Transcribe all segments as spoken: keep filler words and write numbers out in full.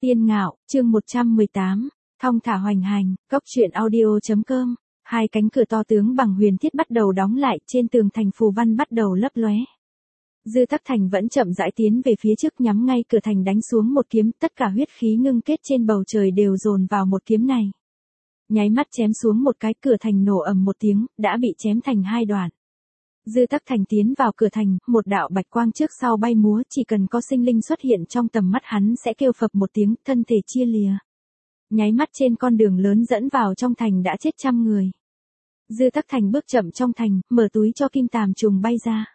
Tiên Ngạo, chương một trăm mười tám, thong thả hoành hành, cốc truyện audio.com. Hai cánh cửa to tướng bằng huyền thiết bắt đầu đóng lại, trên tường thành phù văn bắt đầu lấp lóe. Dư Tắc Thành vẫn chậm rãi tiến về phía trước, nhắm ngay cửa thành đánh xuống một kiếm, tất cả huyết khí ngưng kết trên bầu trời đều dồn vào một kiếm này. Nháy mắt chém xuống một cái, cửa thành nổ ầm một tiếng, đã bị chém thành hai đoạn. Dư Tắc Thành tiến vào cửa thành, một đạo bạch quang trước sau bay múa, chỉ cần có sinh linh xuất hiện trong tầm mắt hắn sẽ kêu phập một tiếng, thân thể chia lìa. Nháy mắt trên con đường lớn dẫn vào trong thành đã chết trăm người. Dư Tắc Thành bước chậm trong thành, mở túi cho kim tàm trùng bay ra.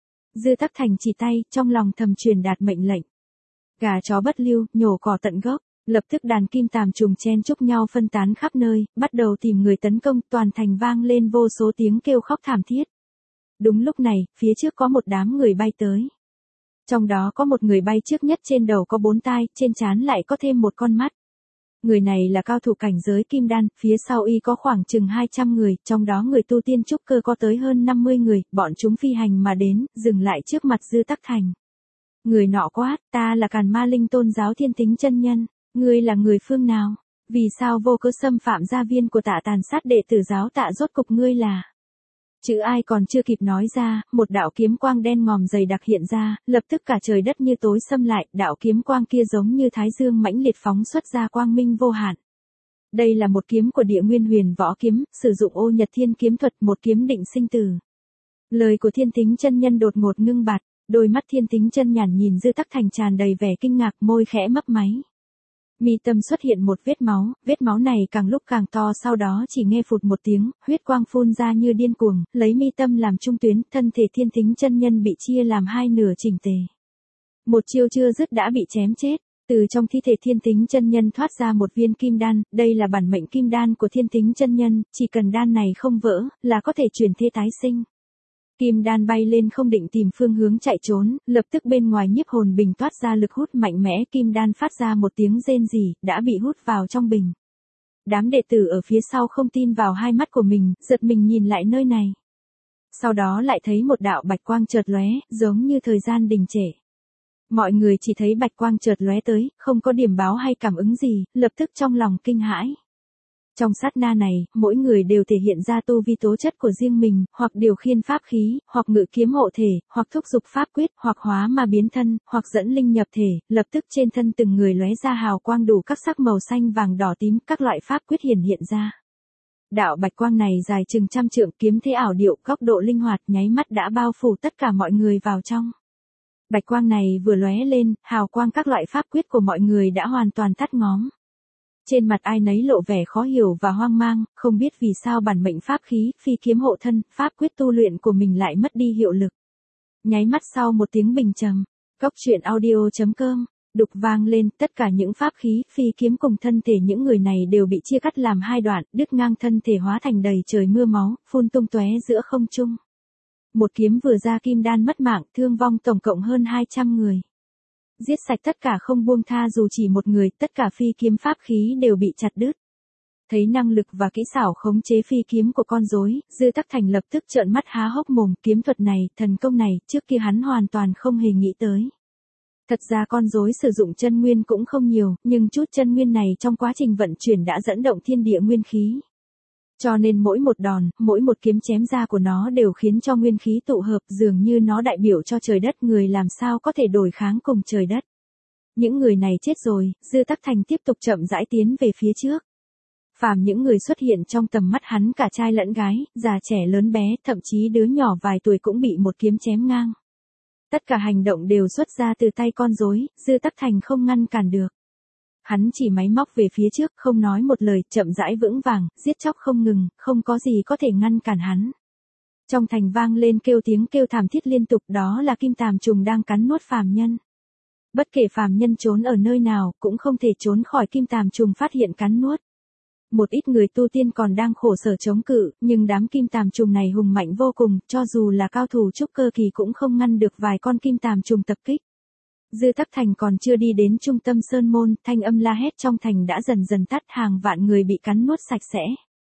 Dư Tắc Thành chỉ tay, trong lòng thầm truyền đạt mệnh lệnh. Gà chó bất lưu, nhổ cỏ tận gốc, lập tức đàn kim tàm trùng chen chúc nhau phân tán khắp nơi, bắt đầu tìm người tấn công, toàn thành vang lên vô số tiếng kêu khóc thảm thiết. Đúng lúc này, phía trước có một đám người bay tới. Trong đó có một người bay trước nhất, trên đầu có bốn tai, trên trán lại có thêm một con mắt. Người này là cao thủ cảnh giới kim đan, phía sau y có khoảng chừng hai trăm người, trong đó người tu tiên trúc cơ có tới hơn năm mươi người, bọn chúng phi hành mà đến, dừng lại trước mặt Dư Tắc Thành. Người nọ quát, ta là Càn Ma Linh Tôn giáo Thiên Tính chân nhân, ngươi là người phương nào? Vì sao vô cớ xâm phạm gia viên của Tạ tàn sát đệ tử giáo Tạ, rốt cục ngươi là? Chữ ai còn chưa kịp nói ra, một đạo kiếm quang đen ngòm dày đặc hiện ra, lập tức cả trời đất như tối sầm lại, đạo kiếm quang kia giống như thái dương mãnh liệt phóng xuất ra quang minh vô hạn. Đây là một kiếm của Địa Nguyên Huyền Võ Kiếm, sử dụng Ô Nhật Thiên kiếm thuật, một kiếm định sinh tử. Lời của Thiên Tính chân nhân đột ngột ngưng bặt, đôi mắt Thiên Tính chân nhàn nhìn Dư Tắc Thành tràn đầy vẻ kinh ngạc, môi khẽ mấp máy. Mi tâm xuất hiện một vết máu, vết máu này càng lúc càng to, sau đó chỉ nghe phụt một tiếng, huyết quang phun ra như điên cuồng, lấy mi tâm làm trung tuyến, thân thể Thiên Tính chân nhân bị chia làm hai nửa chỉnh tề. Một chiêu chưa dứt đã bị chém chết, từ trong thi thể Thiên Tính chân nhân thoát ra một viên kim đan, đây là bản mệnh kim đan của Thiên Tính chân nhân, chỉ cần đan này không vỡ, là có thể chuyển thế tái sinh. Kim đan bay lên không định tìm phương hướng chạy trốn, lập tức bên ngoài nhiếp hồn bình toát ra lực hút mạnh mẽ, kim đan phát ra một tiếng rên rỉ, đã bị hút vào trong bình. Đám đệ tử ở phía sau không tin vào hai mắt của mình, giật mình nhìn lại nơi này. Sau đó lại thấy một đạo bạch quang chợt lóe, giống như thời gian đình trệ. Mọi người chỉ thấy bạch quang chợt lóe tới, không có điểm báo hay cảm ứng gì, lập tức trong lòng kinh hãi. Trong sát na này, mỗi người đều thể hiện ra tu vi tố chất của riêng mình, hoặc điều khiển pháp khí, hoặc ngự kiếm hộ thể, hoặc thúc dục pháp quyết, hoặc hóa ma biến thân, hoặc dẫn linh nhập thể, lập tức trên thân từng người lóe ra hào quang đủ các sắc màu xanh vàng đỏ tím, các loại pháp quyết hiển hiện ra. Đạo bạch quang này dài chừng trăm trượng, kiếm thế ảo điệu, góc độ linh hoạt, nháy mắt đã bao phủ tất cả mọi người vào trong. Bạch quang này vừa lóe lên, hào quang các loại pháp quyết của mọi người đã hoàn toàn tắt ngóm. Trên mặt ai nấy lộ vẻ khó hiểu và hoang mang, không biết vì sao bản mệnh pháp khí, phi kiếm hộ thân, pháp quyết tu luyện của mình lại mất đi hiệu lực. Nháy mắt sau một tiếng bình trầm, cốc truyện audio.com, đục vang lên, tất cả những pháp khí, phi kiếm cùng thân thể những người này đều bị chia cắt làm hai đoạn, đứt ngang, thân thể hóa thành đầy trời mưa máu, phun tung tóe giữa không trung. Một kiếm vừa ra, kim đan mất mạng, thương vong tổng cộng hơn hai trăm người. Giết sạch tất cả không buông tha dù chỉ một người, tất cả phi kiếm pháp khí đều bị chặt đứt. Thấy năng lực và kỹ xảo khống chế phi kiếm của con rối, Dư Tắc Thành lập tức trợn mắt há hốc mồm, kiếm thuật này, thần công này, trước kia hắn hoàn toàn không hề nghĩ tới. Thật ra con rối sử dụng chân nguyên cũng không nhiều, nhưng chút chân nguyên này trong quá trình vận chuyển đã dẫn động thiên địa nguyên khí. Cho nên mỗi một đòn, mỗi một kiếm chém ra của nó đều khiến cho nguyên khí tụ hợp, dường như nó đại biểu cho trời đất, người làm sao có thể đối kháng cùng trời đất. Những người này chết rồi, Dư Tắc Thành tiếp tục chậm rãi tiến về phía trước. Phàm những người xuất hiện trong tầm mắt hắn, cả trai lẫn gái, già trẻ lớn bé, thậm chí đứa nhỏ vài tuổi cũng bị một kiếm chém ngang. Tất cả hành động đều xuất ra từ tay con rối, Dư Tắc Thành không ngăn cản được. Hắn chỉ máy móc về phía trước, không nói một lời, chậm rãi vững vàng, giết chóc không ngừng, không có gì có thể ngăn cản hắn. Trong thành vang lên kêu tiếng kêu thảm thiết liên tục, đó là kim tàm trùng đang cắn nuốt phàm nhân. Bất kể phàm nhân trốn ở nơi nào, cũng không thể trốn khỏi kim tàm trùng phát hiện cắn nuốt. Một ít người tu tiên còn đang khổ sở chống cự, nhưng đám kim tàm trùng này hùng mạnh vô cùng, cho dù là cao thủ trúc cơ kỳ cũng không ngăn được vài con kim tàm trùng tập kích. Dư Tắc Thành còn chưa đi đến trung tâm sơn môn, thanh âm la hét trong thành đã dần dần tắt, hàng vạn người bị cắn nuốt sạch sẽ.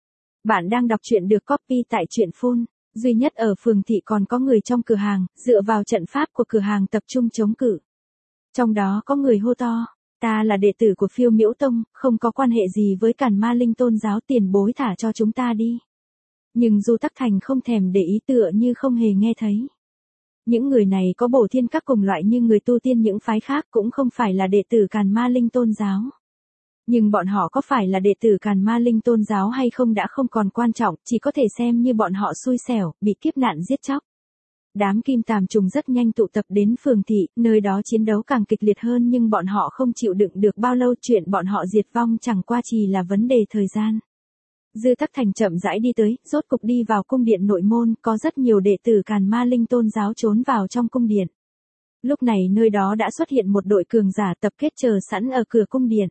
Bạn đang đọc truyện được copy tại truyện phun, duy nhất ở phường thị còn có người trong cửa hàng, dựa vào trận pháp của cửa hàng tập trung chống cự. Trong đó có người hô to, Ta là đệ tử của Phiêu Miễu Tông, không có quan hệ gì với Càn Ma Linh tôn giáo, tiền bối thả cho chúng ta đi. Nhưng Du Tắc Thành không thèm để ý, tựa như không hề nghe thấy. Những người này có bổ thiên các cùng loại như người tu tiên những phái khác, cũng không phải là đệ tử Càn Ma Linh tôn giáo. Nhưng bọn họ có phải là đệ tử Càn Ma Linh tôn giáo hay không đã không còn quan trọng, chỉ có thể xem như bọn họ xui xẻo, bị kiếp nạn giết chóc. Đám kim tàm trùng rất nhanh tụ tập đến phường thị, nơi đó chiến đấu càng kịch liệt hơn, nhưng bọn họ không chịu đựng được bao lâu, chuyện bọn họ diệt vong chẳng qua chỉ là vấn đề thời gian. Dư Tắc Thành chậm rãi đi tới, rốt cục đi vào cung điện nội môn, có rất nhiều đệ tử Càn Ma Linh tôn giáo trốn vào trong cung điện. Lúc này nơi đó đã xuất hiện một đội cường giả tập kết chờ sẵn ở cửa cung điện.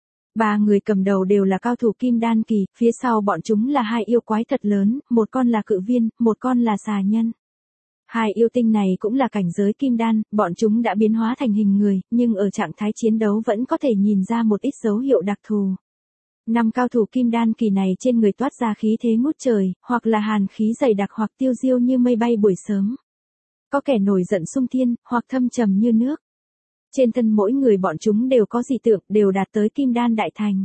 Ba người cầm đầu đều là cao thủ kim đan kỳ, phía sau bọn chúng là hai yêu quái thật lớn, một con là cự viên, một con là xà nhân. Hai yêu tinh này cũng là cảnh giới kim đan, bọn chúng đã biến hóa thành hình người, nhưng ở trạng thái chiến đấu vẫn có thể nhìn ra một ít dấu hiệu đặc thù. Năm cao thủ kim đan kỳ này trên người toát ra khí thế ngút trời, hoặc là hàn khí dày đặc, hoặc tiêu diêu như mây bay buổi sớm. Có kẻ nổi giận xung thiên, hoặc thâm trầm như nước. Trên thân mỗi người bọn chúng đều có dị tượng, đều đạt tới kim đan đại thành.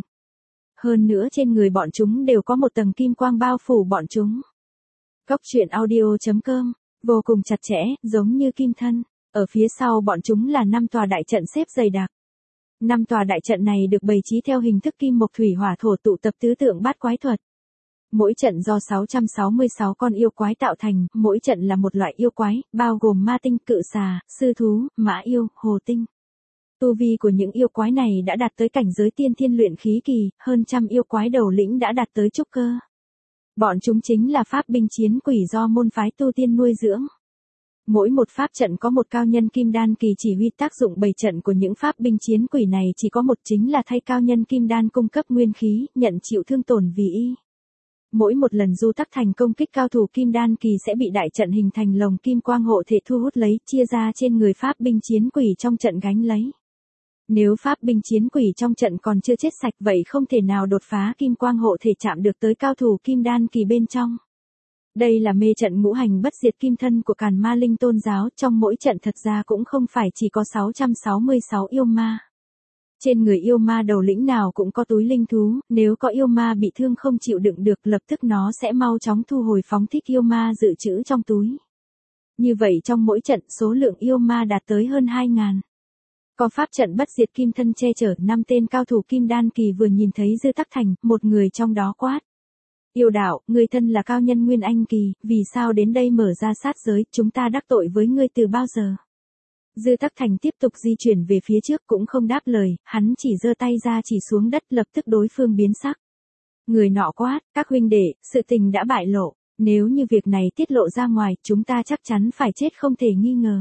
Hơn nữa trên người bọn chúng đều có một tầng kim quang bao phủ bọn chúng. Cốc truyện audio chấm com, vô cùng chặt chẽ, giống như kim thân. Ở phía sau bọn chúng là năm tòa đại trận xếp dày đặc. Năm tòa đại trận này được bày trí theo hình thức kim mộc thủy hỏa thổ tụ tập tứ tượng bát quái thuật. Mỗi trận do sáu trăm sáu mươi sáu con yêu quái tạo thành, mỗi trận là một loại yêu quái, bao gồm ma tinh, cự xà, sư thú, mã yêu, hồ tinh. Tu vi của những yêu quái này đã đạt tới cảnh giới tiên thiên luyện khí kỳ, hơn trăm yêu quái đầu lĩnh đã đạt tới trúc cơ. Bọn chúng chính là pháp binh chiến quỷ do môn phái tu tiên nuôi dưỡng. Mỗi một pháp trận có một cao nhân kim đan kỳ chỉ huy, tác dụng bày trận của những pháp binh chiến quỷ này chỉ có một, chính là thay cao nhân kim đan cung cấp nguyên khí, nhận chịu thương tổn vì y. Mỗi một lần Du Tắc Thành công kích cao thủ kim đan kỳ sẽ bị đại trận hình thành lồng kim quang hộ thể thu hút lấy, chia ra trên người pháp binh chiến quỷ trong trận gánh lấy. Nếu pháp binh chiến quỷ trong trận còn chưa chết sạch, vậy không thể nào đột phá kim quang hộ thể chạm được tới cao thủ kim đan kỳ bên trong. Đây là mê trận ngũ hành bất diệt kim thân của Càn Ma Linh tôn giáo, trong mỗi trận thật ra cũng không phải chỉ có sáu trăm sáu mươi sáu yêu ma. Trên người yêu ma đầu lĩnh nào cũng có túi linh thú, nếu có yêu ma bị thương không chịu đựng được, lập tức nó sẽ mau chóng thu hồi phóng thích yêu ma dự trữ trong túi. Như vậy trong mỗi trận số lượng yêu ma đạt tới hơn hai ngàn. Có pháp trận bất diệt kim thân che chở, năm tên cao thủ kim đan kỳ vừa nhìn thấy Dư Tắc Thành, một người trong đó quát. Yêu đạo, người thân là cao nhân nguyên anh kỳ, vì sao đến đây mở ra sát giới, chúng ta đắc tội với ngươi từ bao giờ? Dư Tắc Thành tiếp tục di chuyển về phía trước cũng không đáp lời, hắn chỉ giơ tay ra chỉ xuống đất, lập tức đối phương biến sắc. Người nọ quát, các huynh đệ, sự tình đã bại lộ, nếu như việc này tiết lộ ra ngoài, chúng ta chắc chắn phải chết không thể nghi ngờ.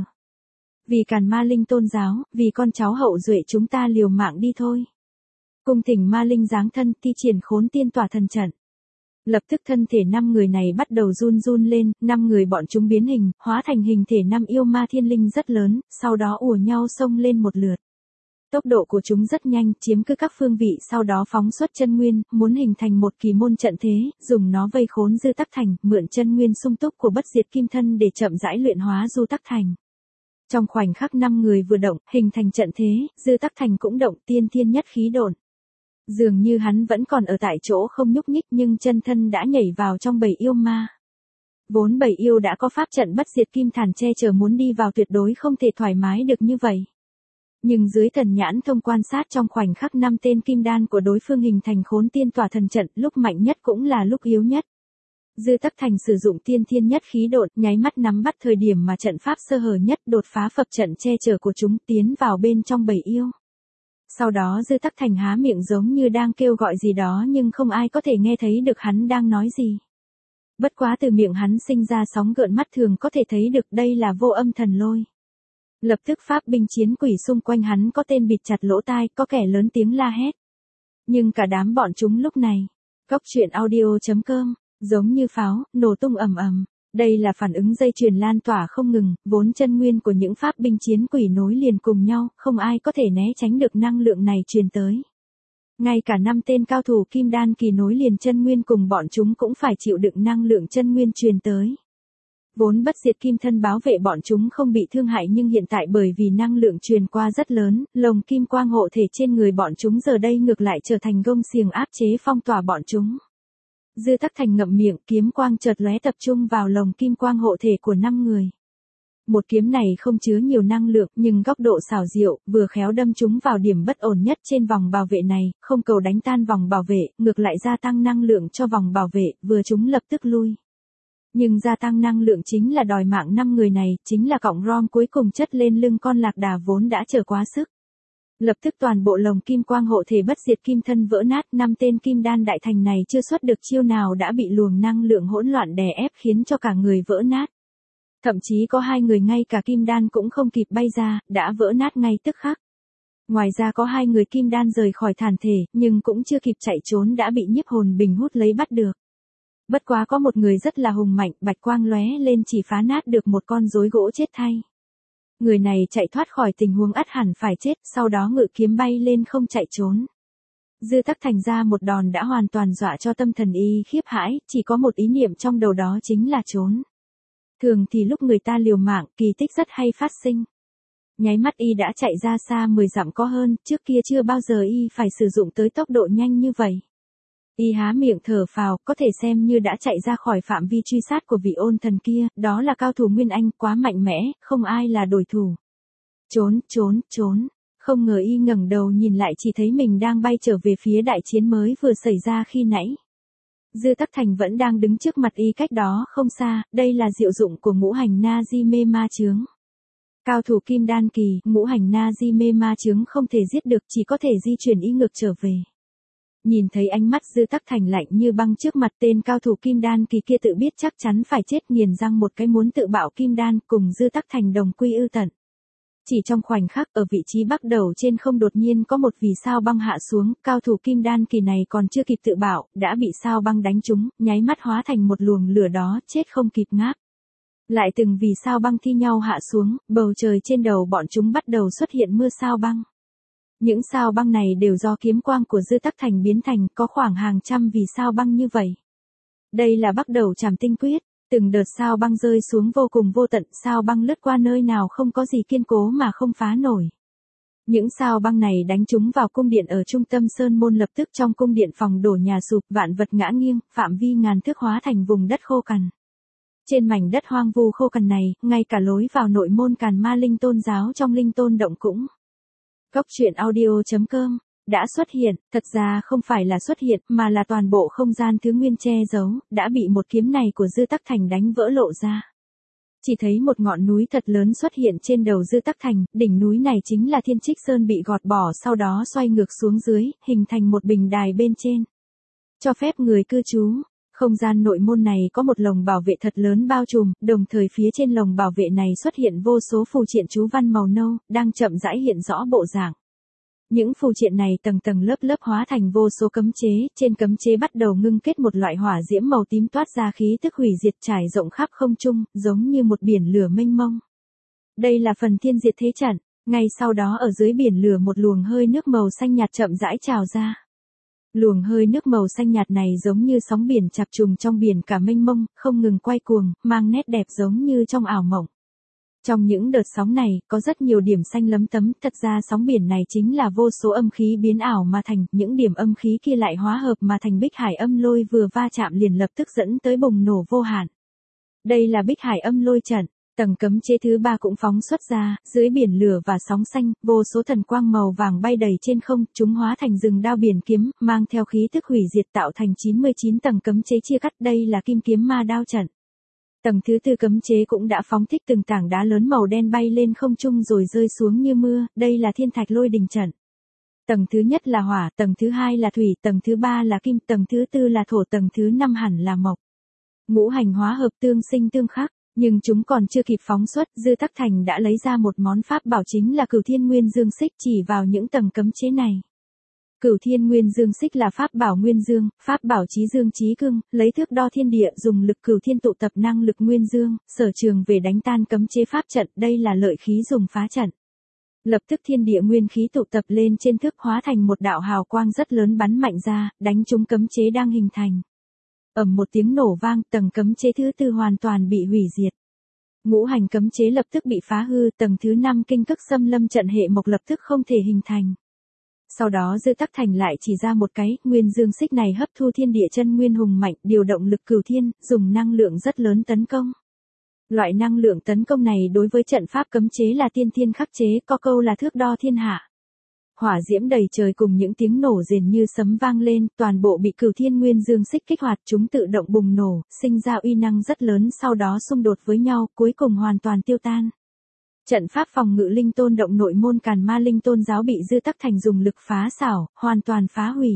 Vì Càn Ma Linh tôn giáo, vì con cháu hậu duệ chúng ta liều mạng đi thôi. Cung thỉnh Ma Linh giáng thân, thi triển khốn tiên tỏa thần trận. Lập tức thân thể năm người này bắt đầu run run lên, năm người bọn chúng biến hình, hóa thành hình thể năm yêu ma thiên linh rất lớn, sau đó ùa nhau xông lên một lượt. Tốc độ của chúng rất nhanh, chiếm cứ các phương vị, sau đó phóng xuất chân nguyên, muốn hình thành một kỳ môn trận thế, dùng nó vây khốn Dư Tắc Thành, mượn chân nguyên sung túc của bất diệt kim thân để chậm rãi luyện hóa Du Tắc Thành. Trong khoảnh khắc năm người vừa động, hình thành trận thế, Dư Tắc Thành cũng động, tiên thiên nhất khí độn. Dường như hắn vẫn còn ở tại chỗ không nhúc nhích, nhưng chân thân đã nhảy vào trong bầy yêu ma. Vốn bầy yêu đã có pháp trận bất diệt kim thản che chở, muốn đi vào tuyệt đối không thể thoải mái được như vậy. Nhưng dưới thần nhãn thông quan sát, trong khoảnh khắc năm tên kim đan của đối phương hình thành khốn tiên tỏa thần trận, lúc mạnh nhất cũng là lúc yếu nhất. Dư Tắc Thành sử dụng tiên thiên nhất khí độn, nháy mắt nắm bắt thời điểm mà trận pháp sơ hở nhất, đột phá phập trận che chở của chúng, tiến vào bên trong bầy yêu. Sau đó Dư Tắc Thành há miệng giống như đang kêu gọi gì đó, nhưng không ai có thể nghe thấy được hắn đang nói gì. Bất quá từ miệng hắn sinh ra sóng gợn mắt thường có thể thấy được, đây là vô âm thần lôi. Lập tức pháp binh chiến quỷ xung quanh hắn có tên bịt chặt lỗ tai, có kẻ lớn tiếng la hét. Nhưng cả đám bọn chúng lúc này, cốc truyện audio chấm com, giống như pháo, nổ tung ầm ầm. Đây là phản ứng dây chuyền lan tỏa không ngừng, vốn chân nguyên của những pháp binh chiến quỷ nối liền cùng nhau, không ai có thể né tránh được năng lượng này truyền tới. Ngay cả năm tên cao thủ kim đan kỳ nối liền chân nguyên cùng bọn chúng cũng phải chịu đựng năng lượng chân nguyên truyền tới. Vốn bất diệt kim thân bảo vệ bọn chúng không bị thương hại nhưng hiện tại bởi vì năng lượng truyền qua rất lớn, lồng kim quang hộ thể trên người bọn chúng giờ đây ngược lại trở thành gông xiềng áp chế phong tỏa bọn chúng. Dư Tắc Thành ngậm miệng, kiếm quang chợt lóe tập trung vào lồng kim quang hộ thể của năm người. Một kiếm này không chứa nhiều năng lượng nhưng góc độ xảo diệu, vừa khéo đâm chúng vào điểm bất ổn nhất trên vòng bảo vệ này, không cầu đánh tan vòng bảo vệ, ngược lại gia tăng năng lượng cho vòng bảo vệ, vừa chúng lập tức lui. Nhưng gia tăng năng lượng chính là đòi mạng năm người này, chính là cọng rom cuối cùng chất lên lưng con lạc đà vốn đã trở quá sức. Lập tức toàn bộ lồng kim quang hộ thể bất diệt kim thân vỡ nát, năm tên kim đan đại thành này chưa xuất được chiêu nào đã bị luồng năng lượng hỗn loạn đè ép khiến cho cả người vỡ nát. Thậm chí có hai người ngay cả kim đan cũng không kịp bay ra, đã vỡ nát ngay tức khắc. Ngoài ra có hai người kim đan rời khỏi thàn thể, nhưng cũng chưa kịp chạy trốn đã bị nhiếp hồn bình hút lấy bắt được. Bất quá có một người rất là hùng mạnh, bạch quang lóe lên chỉ phá nát được một con rối gỗ chết thay. Người này chạy thoát khỏi tình huống ắt hẳn phải chết, sau đó ngự kiếm bay lên không chạy trốn. Dư Tắc Thành ra một đòn đã hoàn toàn dọa cho tâm thần y khiếp hãi, chỉ có một ý niệm trong đầu đó chính là trốn. Thường thì lúc người ta liều mạng, kỳ tích rất hay phát sinh. Nháy mắt y đã chạy ra xa mười dặm có hơn, trước kia chưa bao giờ y phải sử dụng tới tốc độ nhanh như vậy. Y há miệng thở phào, có thể xem như đã chạy ra khỏi phạm vi truy sát của vị ôn thần kia, đó là cao thủ Nguyên Anh, quá mạnh mẽ, không ai là đối thủ. Trốn, trốn, trốn, không ngờ y ngẩng đầu nhìn lại chỉ thấy mình đang bay trở về phía đại chiến mới vừa xảy ra khi nãy. Dư Tắc Thành vẫn đang đứng trước mặt y cách đó không xa, đây là diệu dụng của ngũ hành na di mê ma chướng. Cao thủ kim đan kỳ, ngũ hành na di mê ma chướng không thể giết được, chỉ có thể di chuyển y ngược trở về. Nhìn thấy ánh mắt Dư Tắc Thành lạnh như băng trước mặt tên cao thủ kim đan kỳ kia tự biết chắc chắn phải chết, nghiền răng một cái muốn tự bạo kim đan, cùng Dư Tắc Thành đồng quy ư tận. Chỉ trong khoảnh khắc ở vị trí bắc đầu trên không đột nhiên có một vì sao băng hạ xuống, cao thủ kim đan kỳ này còn chưa kịp tự bạo, đã bị sao băng đánh trúng, nháy mắt hóa thành một luồng lửa đó, chết không kịp ngáp. Lại từng vì sao băng thi nhau hạ xuống, bầu trời trên đầu bọn chúng bắt đầu xuất hiện mưa sao băng. Những sao băng này đều do kiếm quang của Dư Tắc Thành biến thành, có khoảng hàng trăm vì sao băng như vậy. Đây là bắt đầu Trảm Tinh Quyết, từng đợt sao băng rơi xuống vô cùng vô tận, sao băng lướt qua nơi nào không có gì kiên cố mà không phá nổi. Những sao băng này đánh trúng vào cung điện ở trung tâm sơn môn, lập tức trong cung điện phòng đổ nhà sụp, vạn vật ngã nghiêng, phạm vi ngàn thước hóa thành vùng đất khô cằn. Trên mảnh đất hoang vu khô cằn này, ngay cả lối vào nội môn Càn Ma Linh Tôn giáo trong Linh Tôn động cũng. Góc truyện audio chấm com đã xuất hiện, thật ra không phải là xuất hiện, mà là toàn bộ không gian thứ nguyên che giấu, đã bị một kiếm này của Dư Tắc Thành đánh vỡ lộ ra. Chỉ thấy một ngọn núi thật lớn xuất hiện trên đầu Dư Tắc Thành, đỉnh núi này chính là Thiên Trích Sơn bị gọt bỏ sau đó xoay ngược xuống dưới, hình thành một bình đài bên trên. Cho phép người cư trú. Không gian nội môn này có một lồng bảo vệ thật lớn bao trùm, đồng thời phía trên lồng bảo vệ này xuất hiện vô số phù triện chú văn màu nâu, đang chậm rãi hiện rõ bộ dạng. Những phù triện này tầng tầng lớp lớp hóa thành vô số cấm chế, trên cấm chế bắt đầu ngưng kết một loại hỏa diễm màu tím toát ra khí tức hủy diệt trải rộng khắp không trung, giống như một biển lửa mênh mông. Đây là phần thiên diệt thế trận, ngay sau đó ở dưới biển lửa một luồng hơi nước màu xanh nhạt chậm rãi trào ra. Luồng hơi nước màu xanh nhạt này giống như sóng biển chập trùng trong biển cả mênh mông, không ngừng quay cuồng, mang nét đẹp giống như trong ảo mộng. Trong những đợt sóng này, có rất nhiều điểm xanh lấm tấm, thật ra sóng biển này chính là vô số âm khí biến ảo mà thành, những điểm âm khí kia lại hóa hợp mà thành bích hải âm lôi, vừa va chạm liền lập tức dẫn tới bùng nổ vô hạn. Đây là bích hải âm lôi trận. Tầng cấm chế thứ ba cũng phóng xuất ra, dưới biển lửa và sóng xanh, vô số thần quang màu vàng bay đầy trên không, chúng hóa thành rừng đao biển kiếm, mang theo khí tức hủy diệt tạo thành chín mươi chín tầng cấm chế chia cắt, đây là kim kiếm ma đao trận. Tầng thứ tư cấm chế cũng đã phóng thích từng tảng đá lớn màu đen bay lên không trung rồi rơi xuống như mưa, đây là thiên thạch lôi đình trận. Tầng thứ nhất là hỏa, tầng thứ hai là thủy, tầng thứ ba là kim, tầng thứ tư là thổ, tầng thứ năm hẳn là mộc. Ngũ hành hóa hợp tương sinh tương khắc. Nhưng chúng còn chưa kịp phóng xuất, Dư Tắc Thành đã lấy ra một món pháp bảo chính là Cửu Thiên Nguyên Dương Xích, chỉ vào những tầng cấm chế này. Cửu Thiên Nguyên Dương Xích là pháp bảo nguyên dương, pháp bảo chí dương chí cương, lấy thước đo thiên địa, dùng lực cửu thiên tụ tập năng lực nguyên dương, sở trường về đánh tan cấm chế pháp trận, đây là lợi khí dùng phá trận. Lập tức thiên địa nguyên khí tụ tập lên trên thước, hóa thành một đạo hào quang rất lớn bắn mạnh ra, đánh trúng cấm chế đang hình thành. Ầm một tiếng nổ vang, tầng cấm chế thứ tư hoàn toàn bị hủy diệt. Ngũ hành cấm chế lập tức bị phá hư, tầng thứ năm kinh cực xâm lâm trận hệ mộc lập tức không thể hình thành. Sau đó Dư Tắc Thành lại chỉ ra một cái, nguyên dương xích này hấp thu thiên địa chân nguyên hùng mạnh, điều động lực cửu thiên, dùng năng lượng rất lớn tấn công. Loại năng lượng tấn công này đối với trận pháp cấm chế là tiên thiên khắc chế, có câu là thước đo thiên hạ. Hỏa diễm đầy trời cùng những tiếng nổ rền như sấm vang lên, toàn bộ bị cửu thiên nguyên dương xích kích hoạt, chúng tự động bùng nổ, sinh ra uy năng rất lớn, sau đó xung đột với nhau, cuối cùng hoàn toàn tiêu tan. Trận pháp phòng ngự linh tôn động nội môn Càn Ma Linh Tôn giáo bị Dư Tắc Thành dùng lực phá xảo, hoàn toàn phá hủy.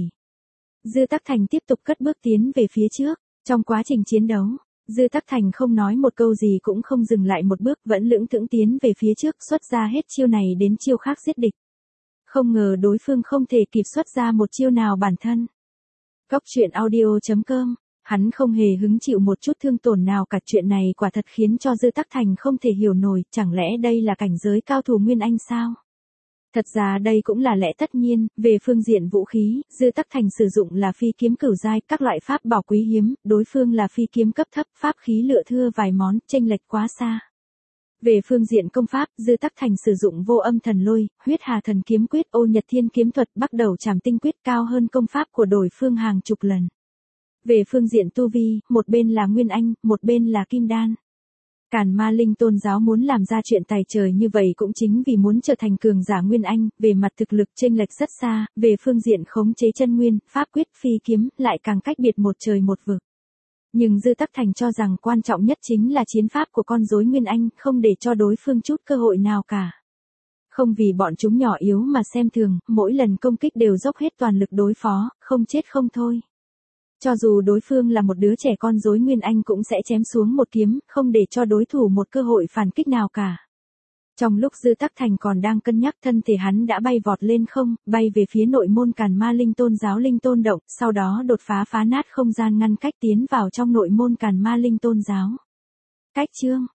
Dư Tắc Thành tiếp tục cất bước tiến về phía trước, trong quá trình chiến đấu, Dư Tắc Thành không nói một câu gì cũng không dừng lại một bước, vẫn lững thững tiến về phía trước, xuất ra hết chiêu này đến chiêu khác giết địch. Không ngờ đối phương không thể kịp xuất ra một chiêu nào bản thân. Cốc truyện audio chấm com, hắn không hề hứng chịu một chút thương tổn nào cả, chuyện này quả thật khiến cho Dư Tắc Thành không thể hiểu nổi, chẳng lẽ đây là cảnh giới cao thủ Nguyên Anh sao? Thật ra đây cũng là lẽ tất nhiên, về phương diện vũ khí, Dư Tắc Thành sử dụng là phi kiếm cửu giai, các loại pháp bảo quý hiếm, đối phương là phi kiếm cấp thấp, pháp khí lựa thưa vài món, chênh lệch quá xa. Về phương diện công pháp, Dư Tắc Thành sử dụng vô âm thần lôi, huyết hà thần kiếm quyết, ô nhật thiên kiếm thuật, bắt đầu trảm tinh quyết, cao hơn công pháp của đối phương hàng chục lần. Về phương diện tu vi, một bên là Nguyên Anh, một bên là Kim Đan. Càn Ma Linh Tôn giáo muốn làm ra chuyện tài trời như vậy cũng chính vì muốn trở thành cường giả Nguyên Anh, về mặt thực lực chênh lệch rất xa, về phương diện khống chế chân nguyên, pháp quyết, phi kiếm, lại càng cách biệt một trời một vực. Nhưng Dư Tắc Thành cho rằng quan trọng nhất chính là chiến pháp của con rối Nguyên Anh, không để cho đối phương chút cơ hội nào cả. Không vì bọn chúng nhỏ yếu mà xem thường, mỗi lần công kích đều dốc hết toàn lực đối phó, không chết không thôi. Cho dù đối phương là một đứa trẻ con rối Nguyên Anh cũng sẽ chém xuống một kiếm, không để cho đối thủ một cơ hội phản kích nào cả. Trong lúc Dư Tắc Thành còn đang cân nhắc, thân thể hắn đã bay vọt lên không, bay về phía nội môn Càn Ma Linh Tôn giáo Linh Tôn động, sau đó đột phá phá nát không gian ngăn cách tiến vào trong nội môn Càn Ma Linh Tôn giáo. Cách chương